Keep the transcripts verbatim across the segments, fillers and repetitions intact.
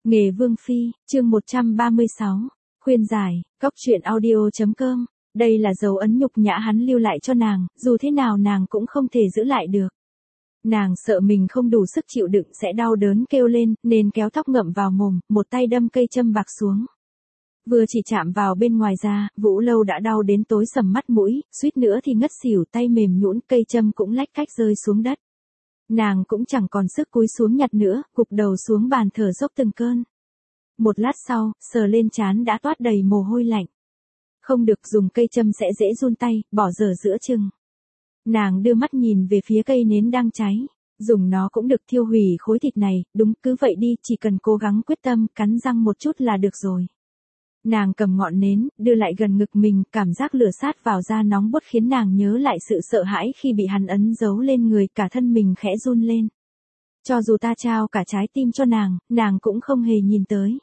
Nghề Vương Phi, chương một trăm ba mươi sáu. Khuyên giải, cóc truyện audio chấm com. Đây là dấu ấn nhục nhã hắn lưu lại cho nàng, dù thế nào nàng cũng không thể giữ lại được. Nàng sợ mình không đủ sức chịu đựng sẽ đau đớn kêu lên, nên kéo tóc ngậm vào mồm, một tay đâm cây châm bạc xuống. Vừa chỉ chạm vào bên ngoài da, Vũ Lâu đã đau đến tối sầm mắt mũi, suýt nữa thì ngất xỉu, tay mềm nhũn, cây châm cũng lách cách rơi xuống đất. Nàng cũng chẳng còn sức cúi xuống nhặt nữa, gục đầu xuống bàn thở dốc từng cơn. Một lát sau, sờ lên trán đã toát đầy mồ hôi lạnh. Không được, dùng cây châm sẽ dễ run tay, bỏ dở giữa chừng. Nàng đưa mắt nhìn về phía cây nến đang cháy. Dùng nó cũng được thiêu hủy khối thịt này, đúng, cứ vậy đi, chỉ cần cố gắng quyết tâm, cắn răng một chút là được rồi. Nàng cầm ngọn nến, đưa lại gần ngực mình, cảm giác lửa sát vào da nóng bút khiến nàng nhớ lại sự sợ hãi khi bị hắn ấn dấu lên người, cả thân mình khẽ run lên. Cho dù ta trao cả trái tim cho nàng, nàng cũng không hề nhìn tới.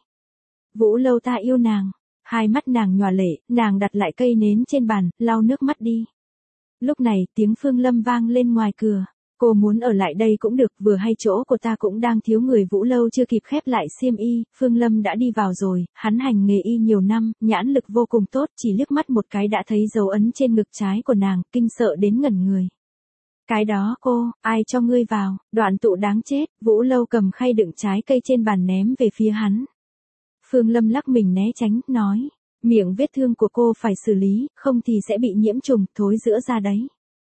Vũ Lâu, ta yêu nàng. Hai mắt nàng nhòa lệ, nàng đặt lại cây nến trên bàn, lau nước mắt đi. Lúc này, tiếng Phương Lâm vang lên ngoài cửa. Cô muốn ở lại đây cũng được, vừa hay chỗ của ta cũng đang thiếu người. Vũ Lâu chưa kịp khép lại xiêm y, Phương Lâm đã đi vào rồi, hắn hành nghề y nhiều năm, nhãn lực vô cùng tốt, chỉ liếc mắt một cái đã thấy dấu ấn trên ngực trái của nàng, kinh sợ đến ngẩn người. Cái đó cô, ai cho ngươi vào, Đoạn Tụ đáng chết. Vũ Lâu cầm khay đựng trái cây trên bàn ném về phía hắn. Phương Lâm lắc mình né tránh, nói, miệng vết thương của cô phải xử lý, không thì sẽ bị nhiễm trùng, thối rữa ra đấy.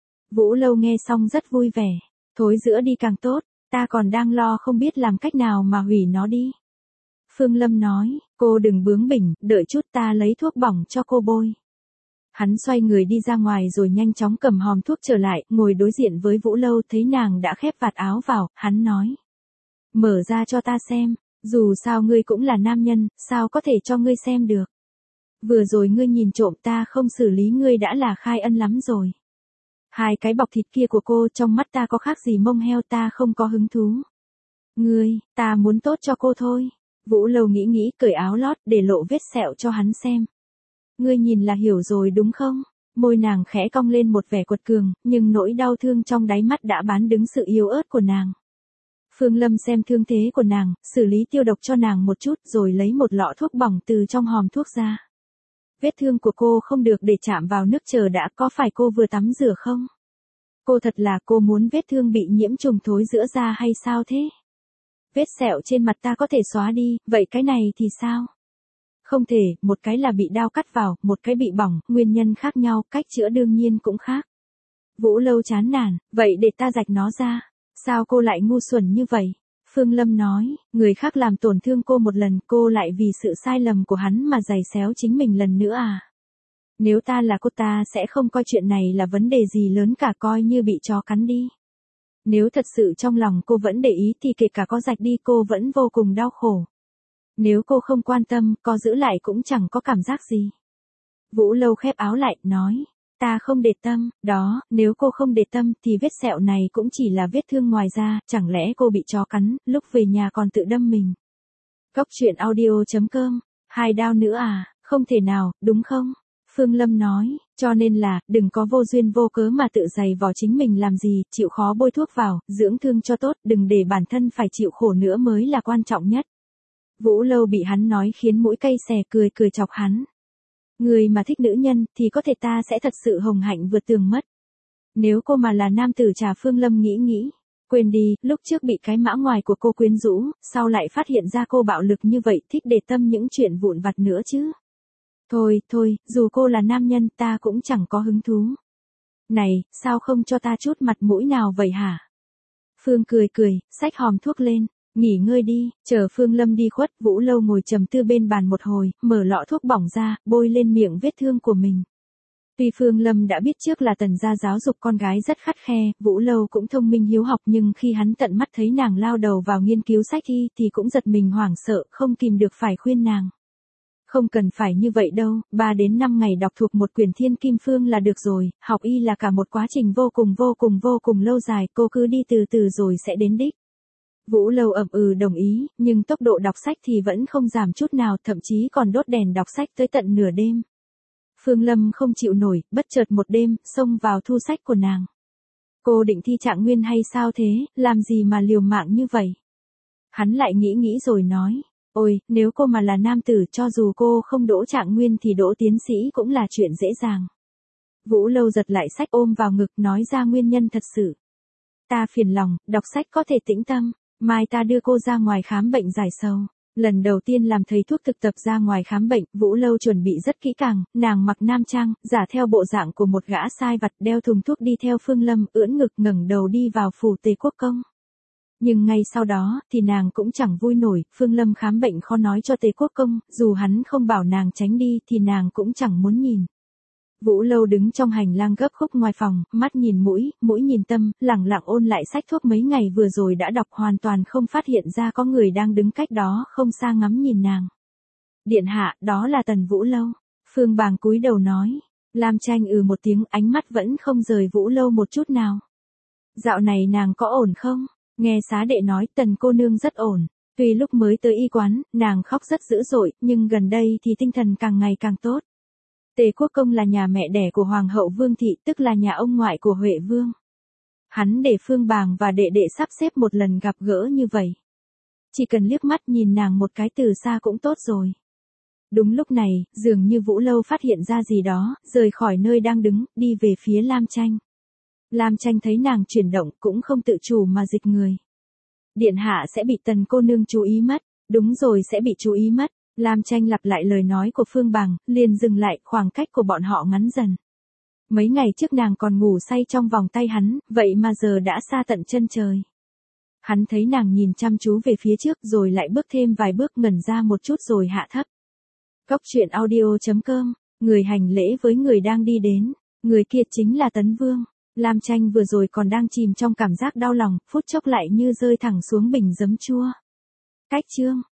Vũ Lâu nghe xong rất vui vẻ, thối rữa đi càng tốt, ta còn đang lo không biết làm cách nào mà hủy nó đi. Phương Lâm nói, cô đừng bướng bỉnh, đợi chút ta lấy thuốc bỏng cho cô bôi. Hắn xoay người đi ra ngoài rồi nhanh chóng cầm hòm thuốc trở lại, ngồi đối diện với Vũ Lâu, thấy nàng đã khép vạt áo vào, hắn nói, mở ra cho ta xem, dù sao ngươi cũng là nam nhân, sao có thể cho ngươi xem được. Vừa rồi ngươi nhìn trộm ta không xử lý ngươi đã là khai ân lắm rồi. Hai cái bọc thịt kia của cô trong mắt ta có khác gì mông heo, ta không có hứng thú. Ngươi, ta muốn tốt cho cô thôi. Vũ Lâu nghĩ nghĩ, cởi áo lót để lộ vết sẹo cho hắn xem. Ngươi nhìn là hiểu rồi đúng không? Môi nàng khẽ cong lên một vẻ quật cường, nhưng nỗi đau thương trong đáy mắt đã bán đứng sự yếu ớt của nàng. Phương Lâm xem thương thế của nàng, xử lý tiêu độc cho nàng một chút rồi lấy một lọ thuốc bỏng từ trong hòm thuốc ra. Vết thương của cô không được để chạm vào nước chờ đã, có phải cô vừa tắm rửa không? Cô thật là cô muốn vết thương bị nhiễm trùng thối rữa ra hay sao thế? Vết sẹo trên mặt ta có thể xóa đi, vậy cái này thì sao? Không thể, một cái là bị đao cắt vào, một cái bị bỏng, nguyên nhân khác nhau, cách chữa đương nhiên cũng khác. Vũ Lâu chán nản, vậy để ta rạch nó ra. Sao cô lại ngu xuẩn như vậy? Phương Lâm nói, người khác làm tổn thương cô một lần, cô lại vì sự sai lầm của hắn mà giày xéo chính mình lần nữa à? Nếu ta là cô ta sẽ không coi chuyện này là vấn đề gì lớn cả, coi như bị chó cắn đi. Nếu thật sự trong lòng cô vẫn để ý thì kể cả có rạch đi cô vẫn vô cùng đau khổ. Nếu cô không quan tâm, có giữ lại cũng chẳng có cảm giác gì. Vũ Lâu khép áo lại, nói, ta không để tâm, đó, nếu cô không để tâm thì vết sẹo này cũng chỉ là vết thương ngoài da, chẳng lẽ cô bị chó cắn, lúc về nhà còn tự đâm mình. Cóc truyện audio chấm com, hai đao nữa à, không thể nào, đúng không? Phương Lâm nói, cho nên là, đừng có vô duyên vô cớ mà tự giày vò chính mình làm gì, chịu khó bôi thuốc vào, dưỡng thương cho tốt, đừng để bản thân phải chịu khổ nữa mới là quan trọng nhất. Vũ Lâu bị hắn nói khiến mũi cay xè, cười cười chọc hắn. Người mà thích nữ nhân, thì có thể ta sẽ thật sự hồng hạnh vượt tường mất. Nếu cô mà là nam tử trà. Phương Lâm nghĩ nghĩ. Quên đi, lúc trước bị cái mã ngoài của cô quyến rũ, sau lại phát hiện ra cô bạo lực như vậy, thích để tâm những chuyện vụn vặt nữa chứ. Thôi, thôi, dù cô là nam nhân ta cũng chẳng có hứng thú. Này, sao không cho ta chút mặt mũi nào vậy hả? Phương cười cười, xách hòm thuốc lên. Nghỉ ngơi đi, chờ Phương Lâm đi khuất, Vũ Lâu ngồi trầm tư bên bàn một hồi, mở lọ thuốc bỏng ra, bôi lên miệng vết thương của mình. Tuy Phương Lâm đã biết trước là Tần gia giáo dục con gái rất khắt khe, Vũ Lâu cũng thông minh hiếu học, nhưng khi hắn tận mắt thấy nàng lao đầu vào nghiên cứu sách y thì cũng giật mình hoảng sợ, không kìm được phải khuyên nàng. Không cần phải như vậy đâu, ba đến năm ngày đọc thuộc một quyển Thiên Kim Phương là được rồi, học y là cả một quá trình vô cùng vô cùng vô cùng lâu dài, cô cứ đi từ từ rồi sẽ đến đích. Vũ Lâu ậm ừ đồng ý, nhưng tốc độ đọc sách thì vẫn không giảm chút nào, thậm chí còn đốt đèn đọc sách tới tận nửa đêm. Phương Lâm không chịu nổi, bất chợt một đêm, xông vào thu sách của nàng. Cô định thi trạng nguyên hay sao thế, làm gì mà liều mạng như vậy? Hắn lại nghĩ nghĩ rồi nói, Ôi, nếu cô mà là nam tử cho dù cô không đỗ trạng nguyên thì đỗ tiến sĩ cũng là chuyện dễ dàng. Vũ Lâu giật lại sách ôm vào ngực nói ra nguyên nhân thật sự. Ta phiền lòng, đọc sách có thể tĩnh tâm, mai ta đưa cô ra ngoài khám bệnh giải sầu. Lần đầu tiên làm thầy thuốc thực tập ra ngoài khám bệnh, Vũ Lâu chuẩn bị rất kỹ càng, nàng mặc nam trang, giả theo bộ dạng của một gã sai vặt đeo thùng thuốc đi theo Phương Lâm, ưỡn ngực ngẩng đầu đi vào phủ Tề Quốc Công. Nhưng ngay sau đó, thì nàng cũng chẳng vui nổi, Phương Lâm khám bệnh khó nói cho Tề Quốc Công, dù hắn không bảo nàng tránh đi thì nàng cũng chẳng muốn nhìn. Vũ Lâu đứng trong hành lang gấp khúc ngoài phòng, mắt nhìn mũi, mũi nhìn tâm, lẳng lặng ôn lại sách thuốc mấy ngày vừa rồi đã đọc, hoàn toàn không phát hiện ra có người đang đứng cách đó không xa ngắm nhìn nàng. Điện hạ, đó là Tần Vũ Lâu. Phương Bàng cúi đầu nói. Lam Tranh ừ một tiếng, ánh mắt vẫn không rời Vũ Lâu một chút nào. Dạo này nàng có ổn không? Nghe xá đệ nói Tần cô nương rất ổn. Tuy lúc mới tới y quán, nàng khóc rất dữ dội, nhưng gần đây thì tinh thần càng ngày càng tốt. Tề Quốc Công là nhà mẹ đẻ của Hoàng hậu Vương Thị, tức là nhà ông ngoại của Huệ Vương. Hắn để Phương Bàng và đệ đệ sắp xếp một lần gặp gỡ như vậy. Chỉ cần liếc mắt nhìn nàng một cái từ xa cũng tốt rồi. Đúng lúc này, dường như Vũ Lâu phát hiện ra gì đó, rời khỏi nơi đang đứng, đi về phía Lam Tranh. Lam Tranh thấy nàng chuyển động cũng không tự chủ mà dịch người. Điện hạ sẽ bị Tần cô nương chú ý mất, đúng rồi sẽ bị chú ý mất. Lam Tranh lặp lại lời nói của Phương Bàng, liền dừng lại, khoảng cách của bọn họ ngắn dần. Mấy ngày trước nàng còn ngủ say trong vòng tay hắn, vậy mà giờ đã xa tận chân trời. Hắn thấy nàng nhìn chăm chú về phía trước rồi lại bước thêm vài bước, ngẩn ra một chút rồi hạ thấp. Góc truyện audio chấm com, người hành lễ với người đang đi đến, người kia chính là Tấn Vương. Lam Tranh vừa rồi còn đang chìm trong cảm giác đau lòng, phút chốc lại như rơi thẳng xuống bình giấm chua. Cách chương